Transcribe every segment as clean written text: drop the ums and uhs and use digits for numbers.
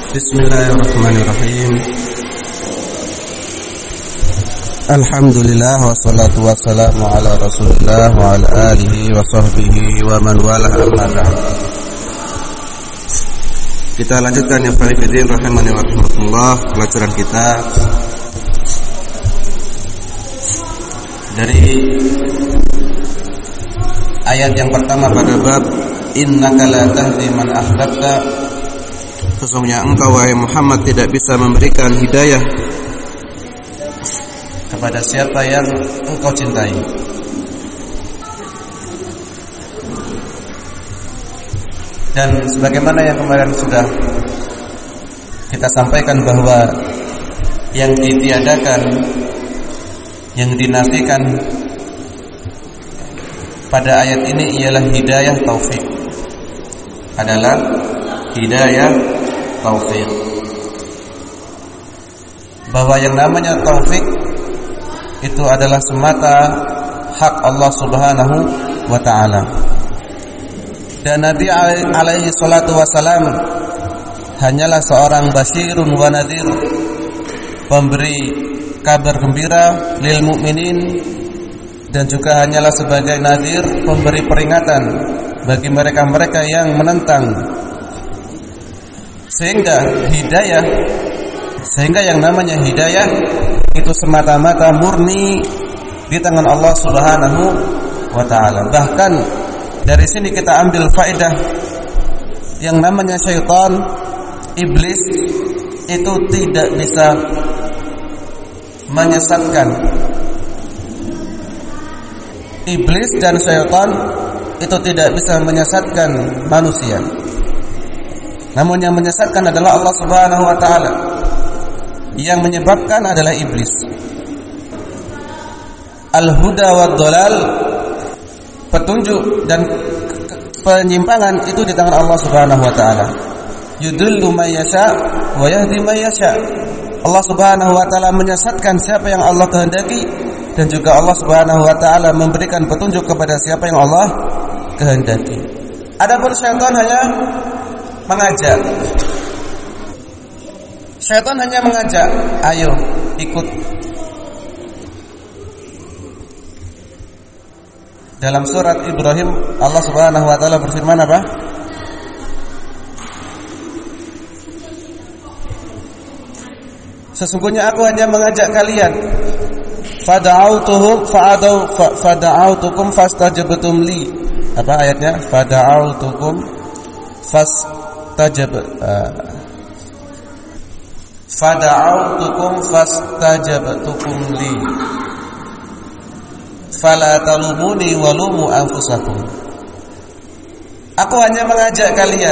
Bismillahirrahmanirrahim. Alhamdulillah wassalatu wassalamu ala Rasulillah wa ala alihi wa sahbihi wa man wala amma ba'd. Kita lanjutkan yang paling penting rahimani wa rahmatullah, pelajaran kita dari ayat yang pertama pada bab innaka la tahdi man ahbabta. Sesungguhnya engkau wahai Muhammad tidak bisa memberikan hidayah kepada siapa yang engkau cintai. Dan sebagaimana yang kemarin sudah kita sampaikan bahwa yang ditiadakan, yang dinafikan pada ayat ini ialah hidayah taufik. Adalah hidayah taufik. Bahwa yang namanya taufik itu adalah semata hak Allah Subhanahu wa ta'ala. Dan Nabi alaihi salatu wasalam hanyalah seorang basyirun wa nadhir, pemberi kabar gembira lil mu'minin, dan juga hanyalah sebagai nadhir, pemberi peringatan bagi mereka-mereka yang menentang. Sehingga yang namanya hidayah itu semata-mata murni di tangan Allah Subhanahu wa ta'ala. Bahkan dari sini kita ambil faedah yang namanya syaitan, iblis itu tidak bisa menyesatkan. Iblis dan syaitan itu tidak bisa menyesatkan manusia. Namun yang menyesatkan adalah Allah Subhanahu wa ta'ala. Yang menyebabkan adalah iblis. Al-huda wa dhalal, petunjuk dan penyimpangan itu di tangan Allah Subhanahu wa ta'ala. Yudillu may yasha wa yahdi may yasha. Allah Subhanahu wa ta'ala menyesatkan siapa yang Allah kehendaki, dan juga Allah Subhanahu wa ta'ala memberikan petunjuk kepada siapa yang Allah kehendaki. Adapun syaitan hanya mengajak. Syaitan hanya mengajak, ayo ikut. Dalam surat Ibrahim Allah Subhanahu wa ta'ala berfirman apa? Sesungguhnya aku hanya mengajak kalian. Fada'autukum fastajabtum li. Apa ayatnya? Fada'autukum fastajabtukum li. Fala talumuni walumu anfusakum. Aku hanya mengajak kalian.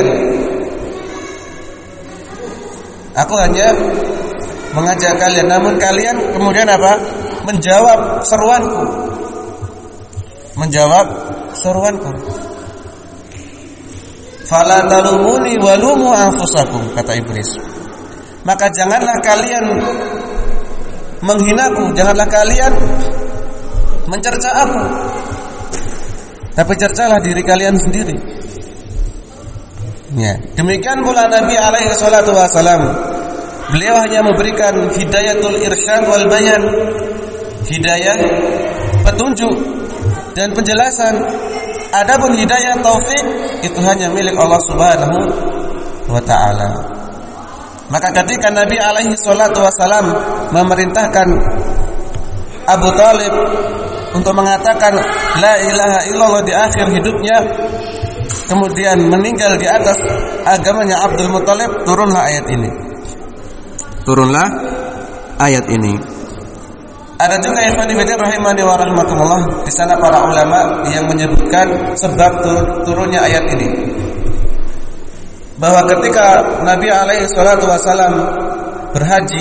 Aku hanya mengajak kalian, namun kalian kemudian apa? Menjawab seruanku. Fala talumuni walumu anfusakum, kata iblis. Maka janganlah kalian menghinaku, janganlah kalian mencerca aku, tapi cercalah diri kalian sendiri. Ya, demikian pula Nabi alaihi salatu wasalam. Beliau hanya memberikan hidayatul irsyad wal bayan, hidayah, petunjuk dan penjelasan. Adapun hidayah taufik itu hanya milik Allah Subhanahu wa ta'ala. Maka ketika Nabi alaihi salatu wasalam memerintahkan Abu Thalib untuk mengatakan la ilaha illallah di akhir hidupnya, kemudian meninggal di atas agamanya Abdul Muthalib, turunlah ayat ini. Ada juga ikhwan fillah rahimani wa rahmatullah, di sana para ulama yang menyebutkan sebab turunnya ayat ini, bahwa ketika Nabi alaihi salatu wasalam berhaji,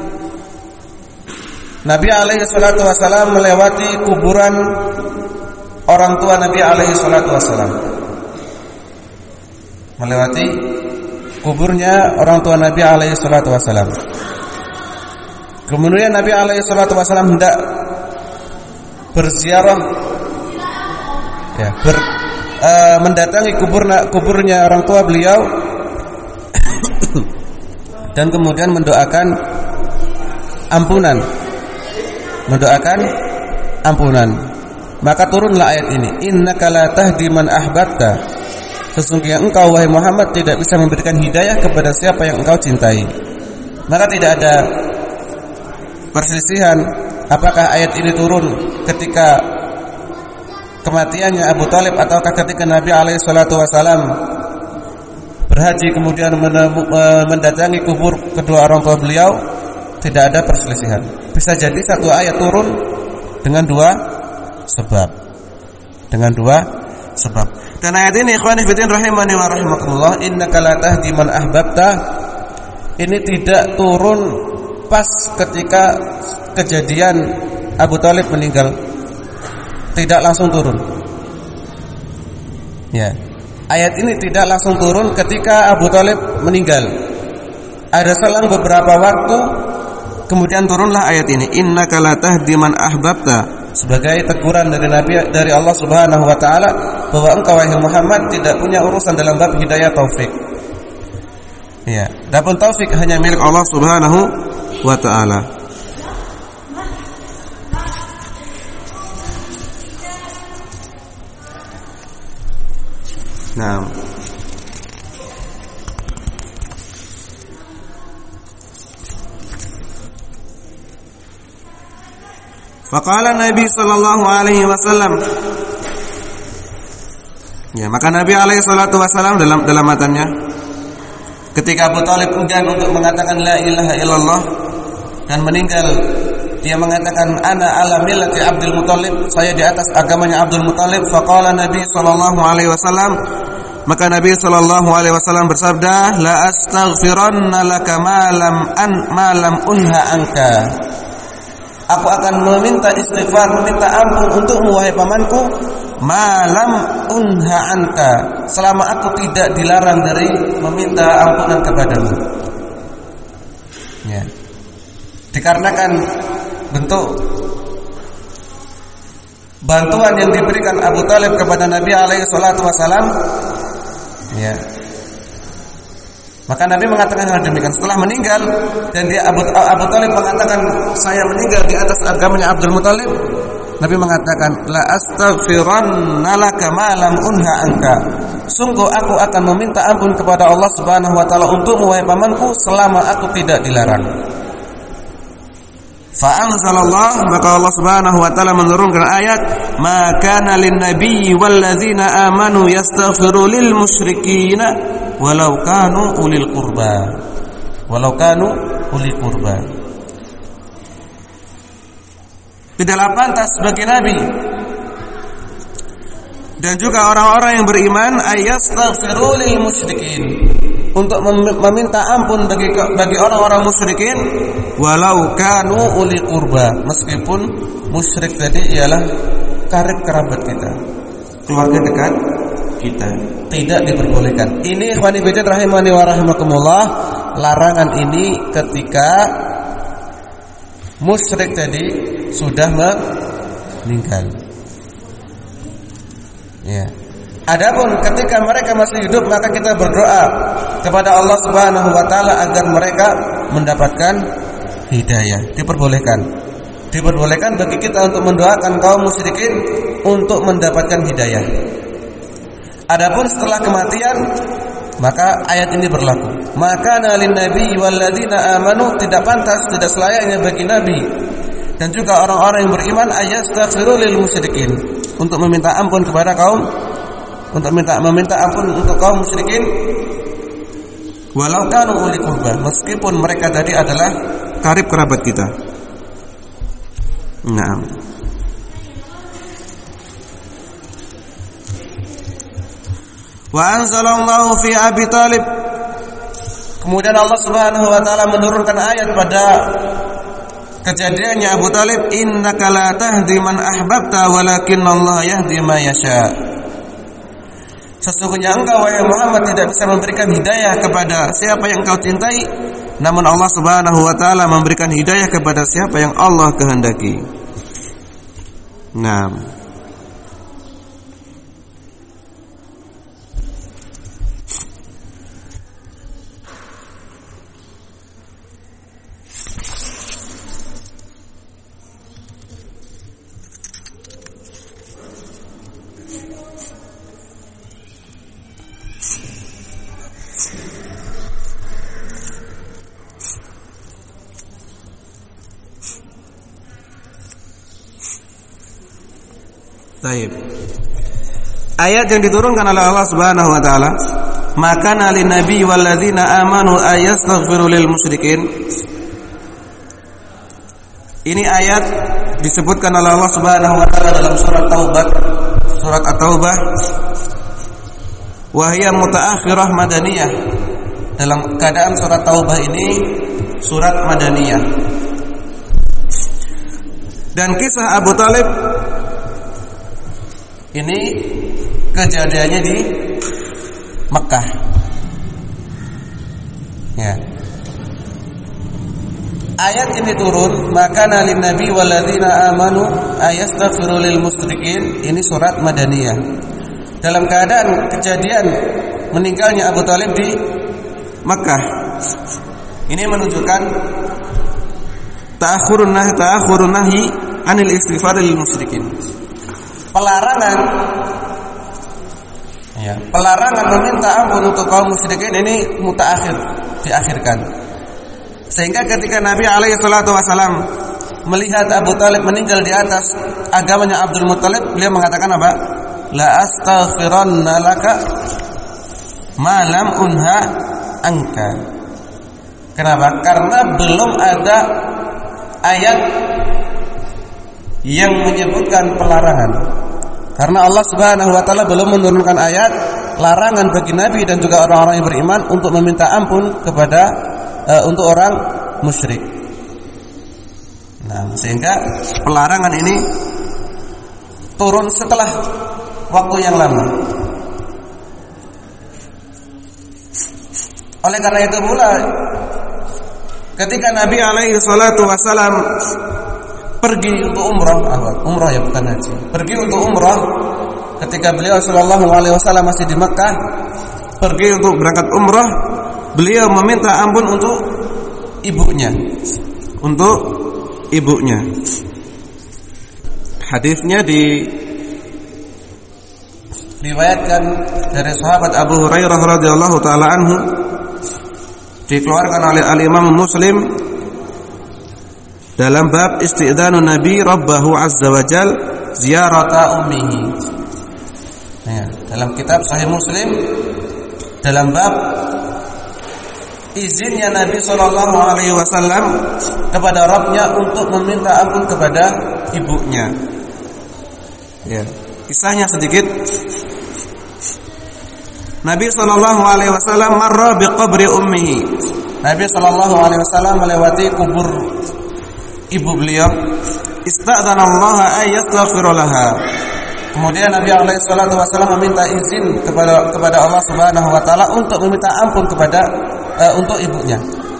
Nabi alaihi salatu wasalam melewati kuburan orang tua Nabi alaihi salatu wasalam. Melewati kuburnya orang tua Nabi alaihi salatu wasalam. Kemudian Nabi alaihi salatu wasalam hendak berziarah, ya, mendatangi kuburnya orang tua beliau. dan kemudian mendoakan ampunan. Maka turunlah ayat ini, innaka la tahdi man ahbabta. Sesungguhnya engkau wahai Muhammad tidak bisa memberikan hidayah kepada siapa yang engkau cintai. Maka tidak ada perselisihan apakah ayat ini turun ketika kematiannya Abu Thalib ataukah ketika Nabi alaihi salatu wasalam berhaji kemudian mendatangi kubur kedua orang tua beliau. Tidak ada perselisihan. Bisa jadi satu ayat turun dengan dua sebab. Dan ayat ini ikhwani fillah rahimani wa rahimakumullah, innaka la tahdi man ahbabta, ini tidak turun pas ketika kejadian Abu Thalib meninggal. Tidak langsung turun. Ya. Ayat ini tidak langsung turun ketika Abu Thalib meninggal. Ada selang beberapa waktu kemudian turunlah ayat ini, innaka la tahdi man ahbabta, sebagai teguran dari Allah Subhanahu wa taala bahwa engkau wahai Muhammad tidak punya urusan dalam bab hidayah taufik. Ya, adapun taufik hanya milik Allah Subhanahu wa taala. Nah, faqala Nabi sallallahu alaihi wasallam. Ya, maka Nabi alaihi salatu wasallam dalam matannya ketika Abu Thalib enggan untuk mengatakan la ilaha illallah dan meninggal, dia mengatakan ana ala millati Abdul Muthalib, saya di atas agamanya Abdul Muthalib. Faqala Nabi sallallahu alaihi wasallam, maka Nabi sallallahu alaihi wasallam bersabda, la astaghfiranna laka ma lam unha anka. Aku akan meminta istighfar, meminta ampun untukmu wahai pamanku, malam unha anka, selama aku tidak dilarang dari meminta ampunan kepadamu. Ya. Dikarenakan bentuk bantuan yang diberikan Abu Thalib kepada Nabi alaihi salatu wasalam, ya. Maka Nabi mengatakan hal demikian setelah meninggal, dan dia Abu Thalib mengatakan saya meninggal di atas agamanya Abdul Muthalib. Nabi mengatakan la astaghfiranna laka ma lam unha anka. Sungguh aku akan meminta ampun kepada Allah Subhanahu wa taala untukmu wahai pamanku selama aku tidak dilarang. Fa anzalallah, maka Allah Subhanahu wa taala menurunkan ayat, ma kana lin nabiyyi wal ladzina amanu yastaghfiru lil musyrikeen walau kanu ulil qurba. Tidaklah pantas bagi nabi dan juga orang-orang yang beriman ayastaghfiru lil musyrikin, untuk meminta ampun bagi orang-orang musyrikin, walau kanu uli qurba, meskipun musyrik tadi ialah karib kerabat kita, keluarga dekat kita. Tidak diperbolehkan. Ini ikhwani fillah rahimani wa rahimakumullah, larangan ini ketika musyrik tadi sudah meninggal. Ya. Adapun ketika mereka masih hidup, maka kita berdoa kepada Allah Subhanahu wa taala agar mereka mendapatkan hidayah. Diperbolehkan bagi kita untuk mendoakan kaum musyrikin untuk mendapatkan hidayah. Adapun setelah kematian, maka ayat ini berlaku. Maka nalin nabi walladzina amanu, tidak pantas, tidak selayaknya bagi nabi dan juga orang-orang yang beriman ayastaghfiru lil musyrikin, untuk meminta ampun kepada kaum, untuk meminta ampun untuk kaum musyrikin, walau kanu uli qurba, meskipun mereka tadi adalah karib kerabat kita. Naam. Wa anzalallahu fi Abi Thalib, kemudian Allah Subhanahu wa taala menurunkan ayat pada kejadiannya Abu Thalib, innaka la tahdi man ahbabta walakinnallaha yahdi man yasha. Sesungguhnya engkau wahai Muhammad tidak bisa memberikan hidayah kepada siapa yang engkau cintai, namun Allah Subhanahu wa taala memberikan hidayah kepada siapa yang Allah kehendaki. Naam. Baik. Ayat yang diturunkan oleh Allah Subhanahu wa taala, maka lin nabi wal ladzina amanu ayastaghfiru lil musyrikin. Ini ayat disebutkan oleh Allah Subhanahu wa taala dalam surat Taubah, surat At-Taubah. Wa hiya mutaakhirah madaniyah. Dalam keadaan surat Taubah ini surat madaniyah. Dan kisah Abu Thalib ini kejadiannya di Mekah. Ya. Ayat ini turun, maka lin nabi wal ladzina amanu ayastaghfiru lil musyrikin. Ini surat madaniyah. Dalam keadaan kejadian meninggalnya Abu Thalib di Mekah. Ini menunjukkan ta'akhurun nahi anil istighfar lil musyrikin. Pelarangan meminta ampun untuk kaum musyrikin ini mutaakhir, diakhirkan. Sehingga ketika Nabi alaihi salatu wasalam melihat Abu Thalib meninggal di atas agamanya Abdul Muttalib, beliau mengatakan apa? La astaghfiranna laka ma lam unha anka. Kenapa? Karena belum ada ayat yang menyebutkan pelarangan. Karena Allah Subhanahu wa taala belum menurunkan ayat larangan bagi Nabi dan juga orang-orang yang beriman untuk meminta ampun kepada untuk orang musyrik. Nah, sehingga pelarangan ini turun setelah waktu yang lama. Oleh karena itu pula ketika Nabi alaihi salatu wasalam pergi untuk umrah ya bukan haji. Pergi untuk umrah ketika beliau sallallahu alaihi wasallam masih di Mekah, pergi untuk berangkat umrah, beliau meminta ampun untuk ibunya. Untuk ibunya. Hadisnya diriwayatkan dari sahabat Abu Hurairah radhiyallahu taala anhu, dikeluarkan oleh Al-Imam Muslim dalam bab isti'dzanu Nabi Rabbahu Azza wa Jal ziyarata ummihi. Ya, dalam kitab Sahih Muslim dalam bab izinnya Nabi sallallahu alaihi wasallam kepada Rabbnya untuk meminta ampun kepada ibunya. Ya, kisahnya sedikit. Nabi sallallahu alaihi wasallam marra biqabri ummihi. Nabi sallallahu alaihi wasallam melewati kubur ibu beliau. Istadzana Allah ay yastaghfir laha. Kemudian Nabi alaihi salatu wasallam meminta izin kepada Allah Subhanahu wa taala untuk meminta ampun kepada untuk ibunya.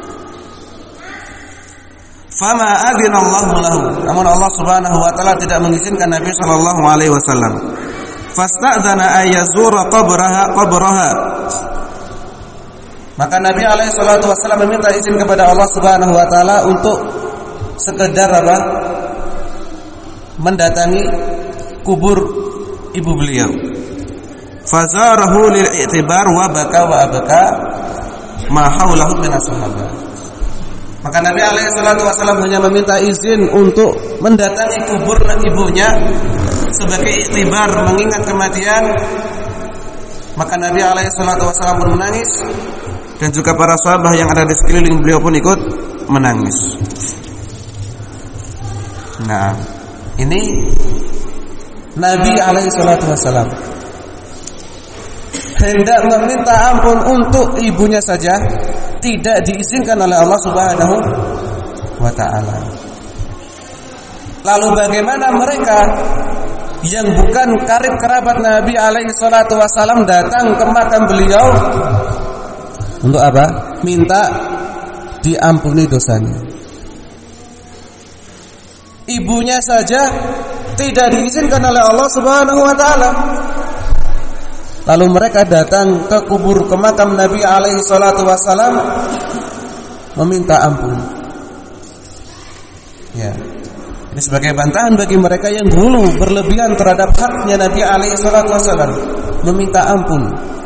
Fama adzina Allah lahu. Namun Allah Subhanahu wa taala tidak mengizinkan Nabi sallallahu alaihi wasallam. Fastadzana ay yazura qabraha. Maka Nabi alaihi salatu wasallam meminta izin kepada Allah Subhanahu wa taala untuk sekedar apa? Mendatangi kubur ibu beliau. Fazarahu lil i'tibar wa baka wa abaka ma haulahu min ashabah. Maka Nabi alaihi salatu wasallam hanya meminta izin untuk mendatangi kubur ibunya sebagai iktibar, mengingat kematian. Maka Nabi alaihi salatu wasallam pun menangis dan juga para sahabat yang ada di sekeliling beliau pun ikut menangis. Nah, ini Nabi alaihi salatu wasallam hendak meminta ampun untuk ibunya saja, tidak diizinkan oleh Allah Subhanahu wa taala. Lalu bagaimana mereka yang bukan karib kerabat Nabi alaihi salatu wasallam datang ke makam beliau untuk apa? Minta diampuni dosanya. Ibunya saja tidak diizinkan oleh Allah Subhanahu wa taala. Lalu mereka datang ke kubur, ke makam Nabi alaihi salatu wasallam meminta ampun. Ya. Ini sebagai bantahan bagi mereka yang dulu berlebihan terhadap haknya Nabi alaihi salatu wasallam, meminta ampun.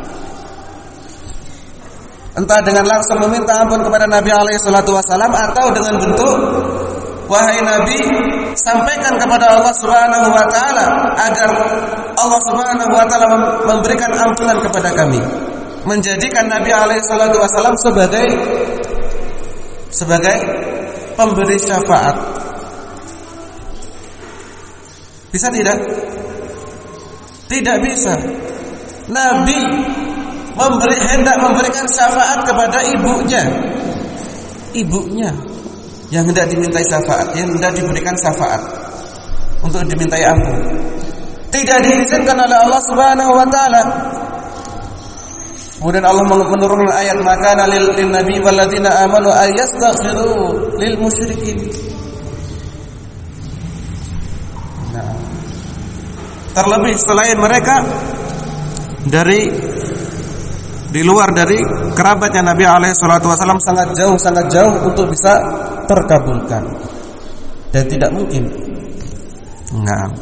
Entah dengan langsung meminta ampun kepada Nabi alaihi salatu wasallam atau dengan bentuk, wahai Nabi, sampaikan kepada Allah Subhanahu wa taala agar Allah Subhanahu wa taala memberikan ampunan kepada kami. Menjadikan Nabi alaihi salatu wasallam sebagai pemberi syafaat. Bisa tidak? Tidak bisa. Nabi hendak memberikan syafaat kepada ibunya yang hendak dimintai syafaat, yang hendak diberikan syafaat untuk dimintai ampun. Tidak diizinkan oleh Allah Subhanahu wa taala. Kemudian Allah menurunkan ayat, maka lil nabi wal ladzina amanu ayastaghfiru lil musyrikin. Nah, terlebih selain mereka di luar dari kerabatnya Nabi alaihi salatu wasallam sangat jauh untuk bisa terkabulkan dan tidak mungkin. Nah,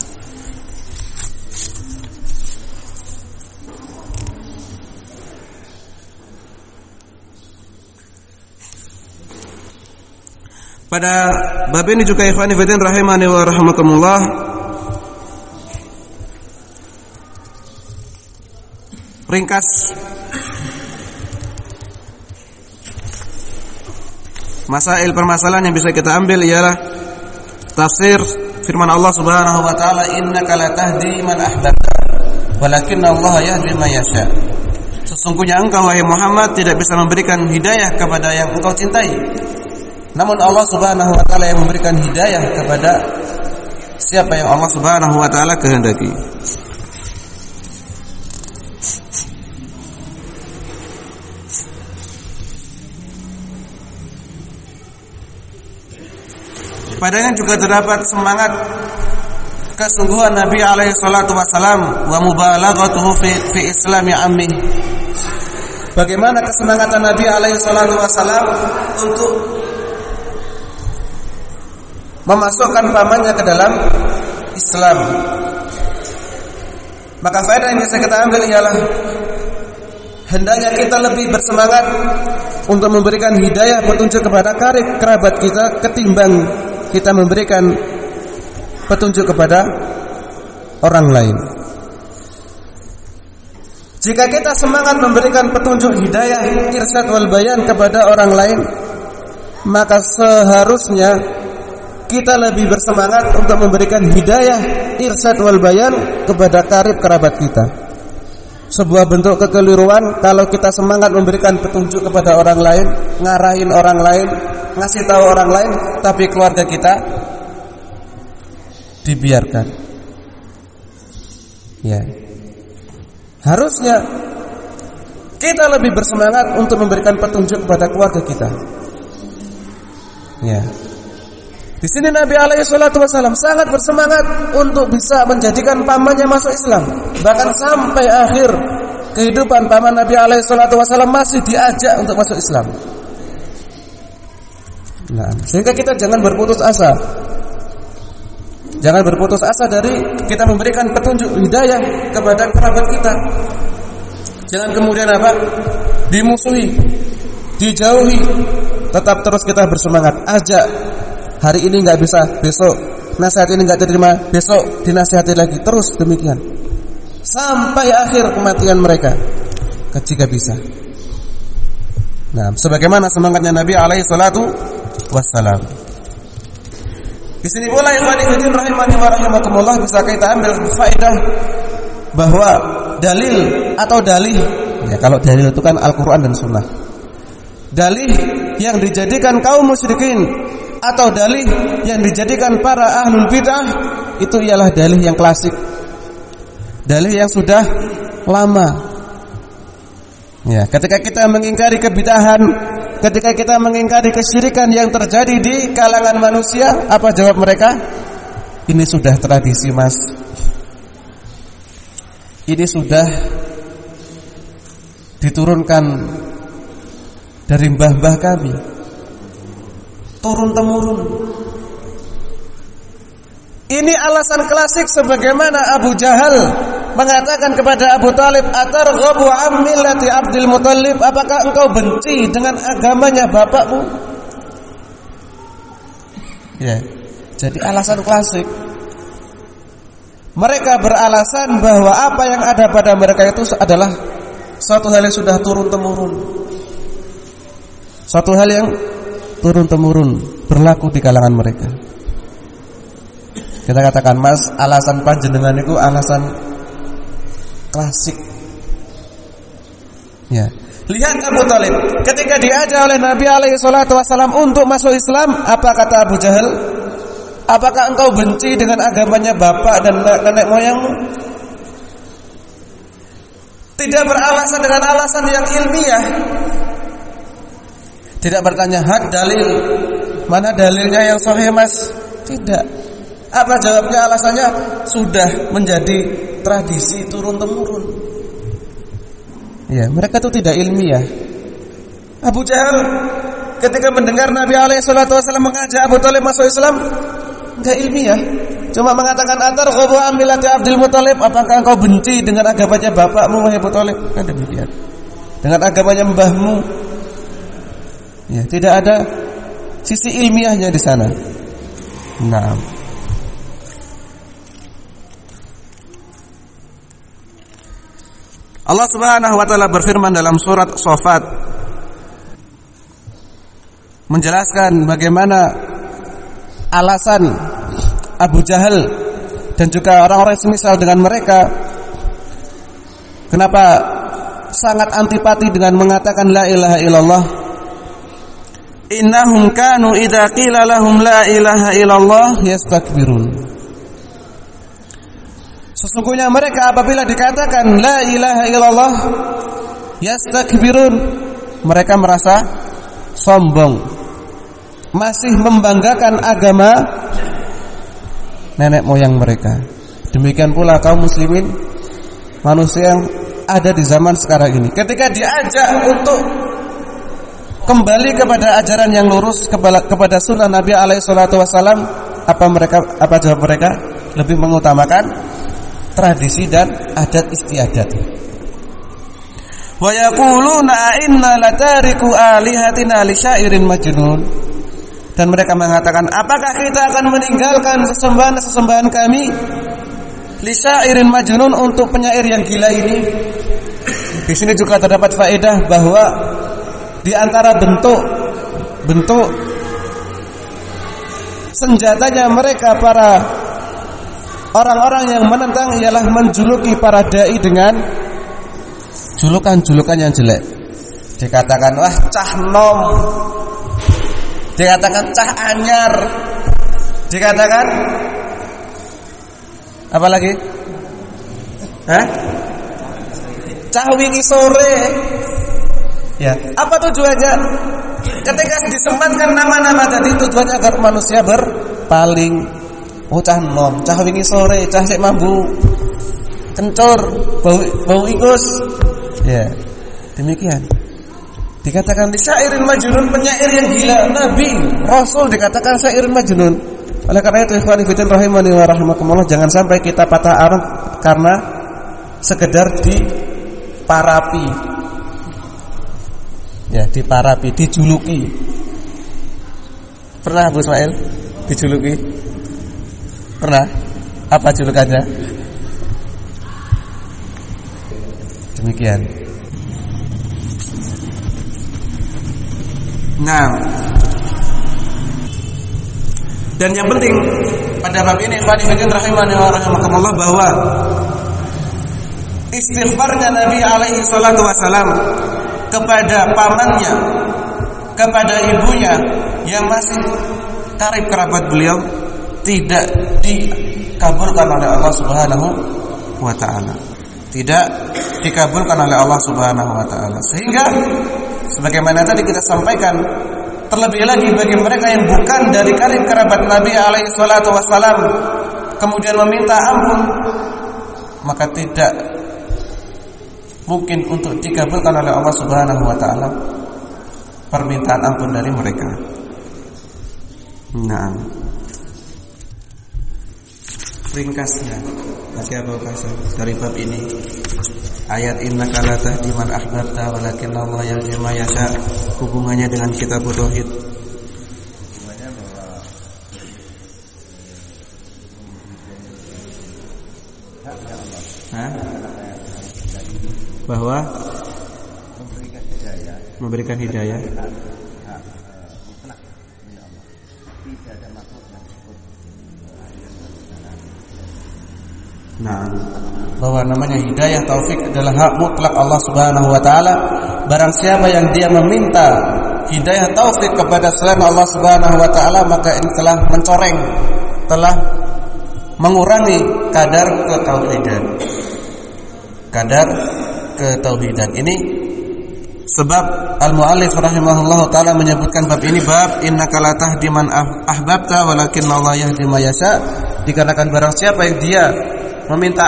pada bab ini juga ikhwani fillah rahimani wa rahimakumullah, ringkas masail permasalahan yang bisa kita ambil ialah tafsir firman Allah Subhanahu wa taala, innaka la tahdi man ahbabta walakinna Allah yahdi man yasha. Sesungguhnya engkau wahai Muhammad tidak bisa memberikan hidayah kepada yang engkau cintai, namun Allah Subhanahu wa taala yang memberikan hidayah kepada siapa yang Allah Subhanahu wa taala kehendaki. Padanya juga terdapat semangat kesungguhan Nabi alaihi salatu wasalam wa mubalaghatuhu fi islami ammi. Bagaimana kesemangatan Nabi alaihi salatu wasalam untuk memasukkan pamannya ke dalam Islam. Maka faedah yang bisa kita ambil ialah hendaknya kita lebih bersemangat untuk memberikan hidayah petunjuk kepada kerabat kita ketimbang kita memberikan petunjuk kepada orang lain. Jika kita semangat memberikan petunjuk hidayah, irsyad wal bayan kepada orang lain, maka seharusnya kita lebih bersemangat untuk memberikan hidayah, irsyad wal bayan kepada karib kerabat kita. Sebuah bentuk kekeliruan kalau kita semangat memberikan petunjuk kepada orang lain, ngarahin orang lain, ngasih tahu orang lain, tapi keluarga kita dibiarkan. Ya. Harusnya kita lebih bersemangat untuk memberikan petunjuk kepada keluarga kita. Ya. Di sini Nabi alaihi salatu wasallam sangat bersemangat untuk bisa menjadikan pamannya masuk Islam. Bahkan sampai akhir kehidupan paman Nabi alaihi salatu wasallam masih diajak untuk masuk Islam. Nah, sehingga kita jangan berputus asa. Jangan berputus asa dari kita memberikan petunjuk hidayah kepada kerabat kita. Jangan kemudian dimusuhi, dijauhi. Tetap terus kita bersemangat, ajak. Hari ini enggak bisa, besok nasihat ini enggak diterima, besok dinasihati lagi, terus demikian sampai akhir kematian mereka jika bisa. Nah, sebagaimana semangatnya Nabi alaihi salatu wassalam. Di sini pula ikhwani fillah rahimani wa rahimakumullah bisa kita ambil faedah bahwa dalil atau dalih, ya kalau dalil itu kan Al-Qur'an dan Sunnah. Dalih yang dijadikan kaum musyrikin atau dalih yang dijadikan para ahlul bid'ah itu ialah dalih yang klasik, dalih yang sudah lama. Ya, ketika kita mengingkari kebid'ahan, ketika kita mengingkari kesyirikan yang terjadi di kalangan manusia, apa jawab mereka? Ini sudah tradisi, Mas. Ini sudah diturunkan dari mbah-mbah kami, turun-temurun. Ini alasan klasik sebagaimana Abu Jahal mengatakan kepada Abu Talib, atarghabu an millati Abdul Muthalib, apakah engkau benci dengan agamanya bapakmu? Ya. Jadi alasan klasik. Mereka beralasan bahwa apa yang ada pada mereka itu adalah suatu hal yang sudah turun-temurun. Suatu hal yang turun-temurun berlaku di kalangan mereka. Kita katakan, Mas, alasan panjenengan itu alasan klasik. Ya. Lihat Abu Thalib, ketika diajak oleh Nabi alaihi salatu wasallam untuk masuk Islam, apa kata Abu Jahal? Apakah engkau benci dengan agamanya bapak dan nenek moyangmu? Tidak beralasan dengan alasan yang ilmiah. Tidak bertanya hak dalil, mana dalilnya yang sahih, Mas? Tidak. Apa jawabnya? Alasannya sudah menjadi tradisi turun-temurun. Ya, mereka itu tidak ilmiah. Abu Jahal ketika mendengar Nabi alaihi salatu wasallam mengajak Abu Thalib masuk Islam, enggak ilmiah. Cuma mengatakan antar ghabu amilati Abdul Muthalib, apakah engkau benci dengan agamanya bapakmu wahai Abu Thalib? Kan demikian. Dengan agamanya mbahmu. Ya, tidak ada sisi ilmiahnya di sana. Nah, Allah Subhanahu wa taala berfirman dalam surat Shafat menjelaskan bagaimana alasan Abu Jahal dan juga orang-orang semisal dengan mereka kenapa sangat antipati dengan mengatakan la ilaha illallah. Innahum kanu idza qila lahum la ilaha illallah yastakbirun. Sesungguhnya mereka apabila dikatakan la ilaha illallah yastakbirun, mereka merasa sombong, masih membanggakan agama nenek moyang mereka. Demikian pula kaum muslimin, manusia yang ada di zaman sekarang ini, ketika diajak untuk kembali kepada ajaran yang lurus, kepada sunnah Nabi alaihi salatu wasallam, apa jawab mereka? Lebih mengutamakan tradisi dan adat istiadat. Wa yaquluna inna latariku alihatina li syairin majnun. Dan mereka mengatakan, apakah kita akan meninggalkan sesembahan kami li syairin majnun, untuk penyair yang gila ini? Di sini juga terdapat faedah bahwa di antara bentuk senjatanya mereka para orang-orang yang menentang ialah menjuluki para dai dengan julukan-julukan yang jelek. Dikatakan wah cah nom, dikatakan cah anyar, dikatakan apa lagi? Cah wingi sore. Ya, apa tujuannya? Ketika disematkan nama-nama tadi, tujuannya agar manusia berpaling. Oh cah nom, cah wingi sore, cah sik mambu kencur, bau ingus. Ya, demikian. Dikatakan syairin majnun, penyair yang gila. Nabi, Rasul dikatakan syairin majnun. Oleh karena itu ikhwan fillah rahimani wa rahimakumullah, jangan sampai kita patah arang karena sekedar diparapi. Ya, diparapi, dijuluki. Pernah Bu Ismail dijuluki? Pernah? Apa julukannya? Demikian. Nah, dan yang penting pada bab ini ikhwan fillah rahimani wa rahimakumullah, bahwa istighfarnya Nabi alaihi salatu wasalam kepada pamannya, kepada ibunya yang masih karib kerabat beliau, tidak dikabulkan oleh Allah Subhanahu wa taala. Tidak dikabulkan oleh Allah Subhanahu wa taala. Sehingga sebagaimana tadi kita sampaikan, terlebih lagi bagi mereka yang bukan dari karib kerabat Nabi alaihi salatu wasalam kemudian meminta ampun, maka tidak mungkin untuk dikabulkan oleh Allah Subhanahu wa taala permintaan ampun dari mereka. Nah, ringkasnya masih apa dari bab ini? Ayat innaka la tahdi man ahbabta walakinna Allah yahdi man yasha, hubungannya dengan kitab tauhid. Hubungannya bahwa bahwa memberikan hidayah nah, bahwa namanya hidayah taufik adalah hak mutlak Allah Subhanahu wa taala. Barang siapa yang dia meminta hidayah taufik kepada selain Allah Subhanahu wa taala, maka ini telah mencoreng, telah mengurangi kadar ketauhidan. Kadar ketauhidan ini sebab al-muallif rahimahullahu taala menyebutkan bab ini bab innaka la tahdi man ahbabta walakin Allah yahdi may yasha, dikarenakan barang siapa yang dia meminta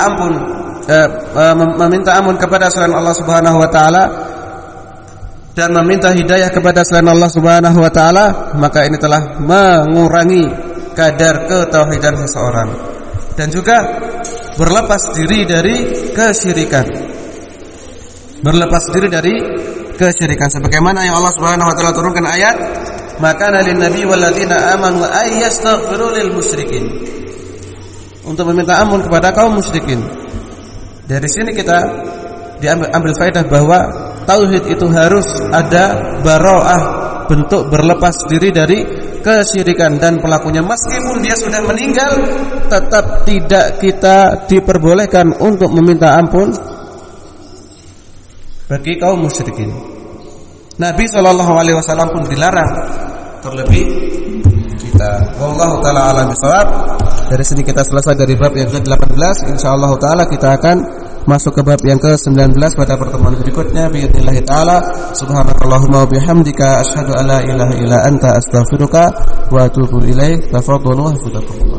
ampun kepada selain Allah Subhanahu wa taala dan meminta hidayah kepada selain Allah Subhanahu wa taala, maka ini telah mengurangi kadar ketauhidan seseorang dan juga berlepas diri dari kesyirikan. Berlepas diri dari kesyirikan sebagaimana yang Allah Subhanahu wa taala turunkan ayat maka lin nabi wal ladzina amanu ayastaghfiru lil musyrikin, untuk meminta ampun kepada kaum musyrikin. Dari sini kita diambil faedah bahwa tauhid itu harus ada bara'ah, bentuk berlepas diri dari kesyirikan, dan pelakunya meskipun dia sudah meninggal tetap tidak kita diperbolehkan untuk meminta ampun bagi kaum musyrikin. Nabi SAW pun dilarang, terlebih kita. Wallahu taala a'lam bishawab. Dari sini kita selesai dari bab yang ke-18. Insyaallah taala kita akan masuk ke bab yang ke-19 pada pertemuan berikutnya biidznillah taala. Subhanakallahumma wa bihamdika asyhadu an la ilaha illa anta astaghfiruka wa atubu ilaik. Tafadhalu wa hafizakumullah.